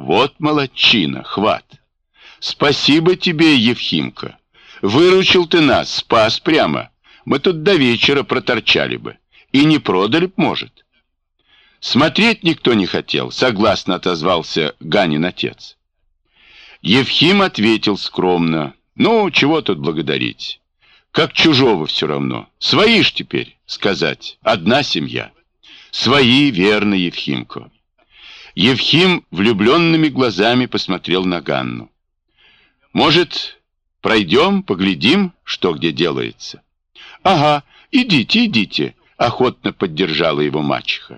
Вот молодчина, хват. Спасибо тебе, Евхимка. Выручил ты нас, спас прямо. Мы тут до вечера проторчали бы. И не продали б, может. Смотреть никто не хотел, согласно отозвался Ганин отец. Евхим ответил скромно: ну, чего тут благодарить? Как чужого все равно. Свои ж теперь, сказать, одна семья. Свои, верно, Евхимко. Евхим влюбленными глазами посмотрел на Ганну. Может, пройдем, поглядим, что где делается? Ага, идите, идите, охотно поддержала его мачеха.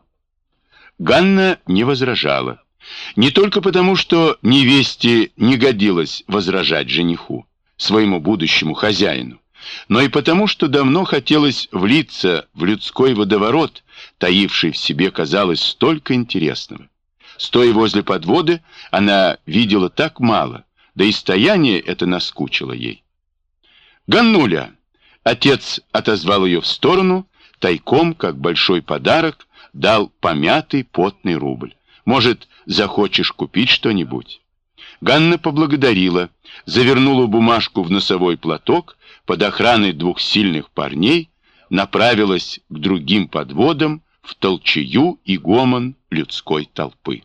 Ганна не возражала. Не только потому, что невесте не годилось возражать жениху, своему будущему хозяину, но и потому, что давно хотелось влиться в людской водоворот, таивший в себе, казалось, столько интересного. Стоя возле подводы, она видела так мало, да и стояние это наскучило ей. «Ганнуля!» Отец отозвал ее в сторону, тайком, как большой подарок, дал помятый потный рубль. «Может, захочешь купить что-нибудь?» Ганна поблагодарила, завернула бумажку в носовой платок, под охраной двух сильных парней направилась к другим подводам, в толчею и гомон людской толпы.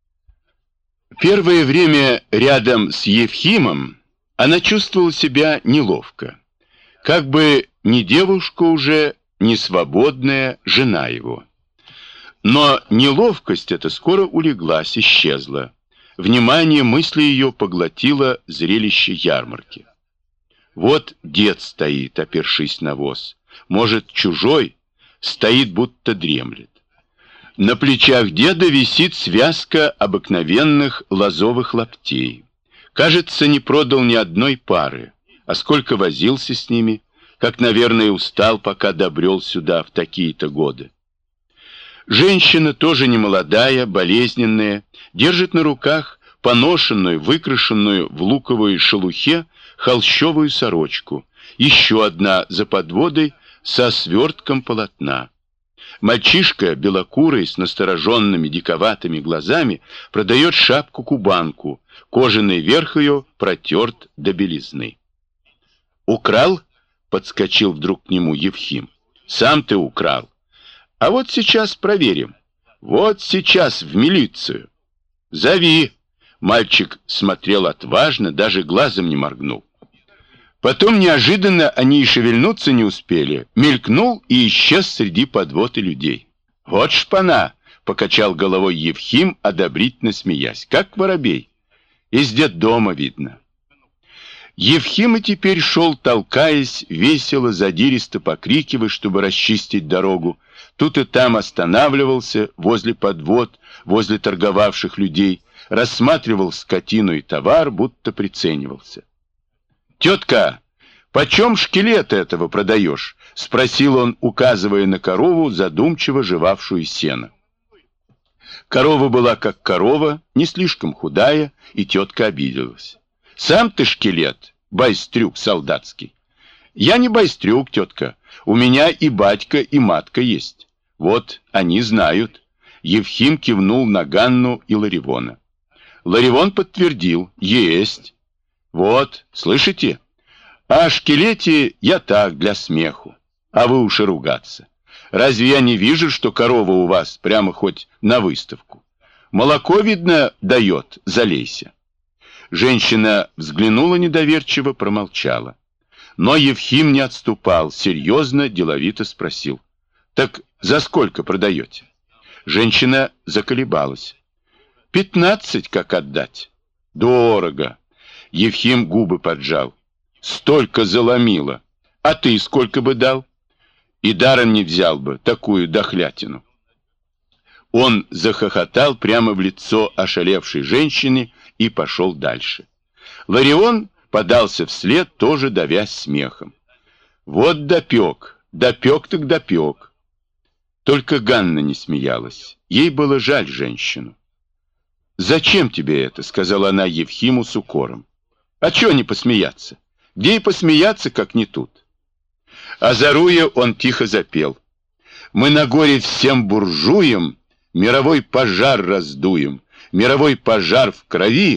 Первое время рядом с Евхимом она чувствовала себя неловко, как бы не девушка уже, не свободная жена его. Но неловкость эта скоро улеглась, исчезла. Внимание мысли ее поглотило зрелище ярмарки. Вот дед стоит, опершись на воз. Может, чужой, стоит, будто дремлет. На плечах деда висит связка обыкновенных лозовых лаптей. Кажется, не продал ни одной пары, а сколько возился с ними, как, наверное, устал, пока добрел сюда в такие-то годы. Женщина, тоже немолодая, болезненная, держит на руках поношенную, выкрашенную в луковой шелухе холщовую сорочку, еще одна за подводой со свертком полотна. Мальчишка, белокурый, с настороженными диковатыми глазами, продает шапку-кубанку, кожаный верх ее протерт до белизны. «Украл?» — подскочил вдруг к нему Евхим. «Сам ты украл. А вот сейчас проверим. Вот сейчас в милицию. Зови!» Мальчик смотрел отважно, даже глазом не моргнул. Потом неожиданно они и шевельнуться не успели. Мелькнул и исчез среди подвод и людей. «Вот шпана!» — покачал головой Евхим, одобрительно смеясь. «Как воробей. Из детдома видно». Евхим и теперь шел, толкаясь, весело, задиристо покрикивая, чтобы расчистить дорогу. Тут и там останавливался возле подвод, возле торговавших людей, рассматривал скотину и товар, будто приценивался. «Тетка, почем шкелет этого продаешь?» — спросил он, указывая на корову, задумчиво жевавшую сено. Корова была как корова, не слишком худая, и тетка обиделась. «Сам ты шкелет, байстрюк солдатский». «Я не байстрюк, тетка, у меня и батька, и матка есть. Вот, они знают». Евхим кивнул на Ганну и Ларивона. Ларивон подтвердил: «Есть». «Вот, слышите? А о шкелете я так, для смеху. А вы уж и ругаться. Разве я не вижу, что корова у вас прямо хоть на выставку? Молоко, видно, дает, залейся». Женщина взглянула недоверчиво, промолчала. Но Евхим не отступал, серьезно, деловито спросил: «Так за сколько продаете?» Женщина заколебалась. 15, как отдать. «Дорого». Евхим губы поджал. «Столько заломило. А ты сколько бы дал?» «И даром не взял бы такую дохлятину». Он захохотал прямо в лицо ошалевшей женщине и пошел дальше. Ларион подался вслед, тоже давясь смехом. «Вот допек, допек так допек». Только Ганна не смеялась. Ей было жаль женщину. «Зачем тебе это?» — сказала она Евхиму с укором. «А чего не посмеяться? Где и посмеяться, как не тут?» Озаруя, он тихо запел: «Мы на горе всем буржуям мировой пожар раздуем, мировой пожар в крови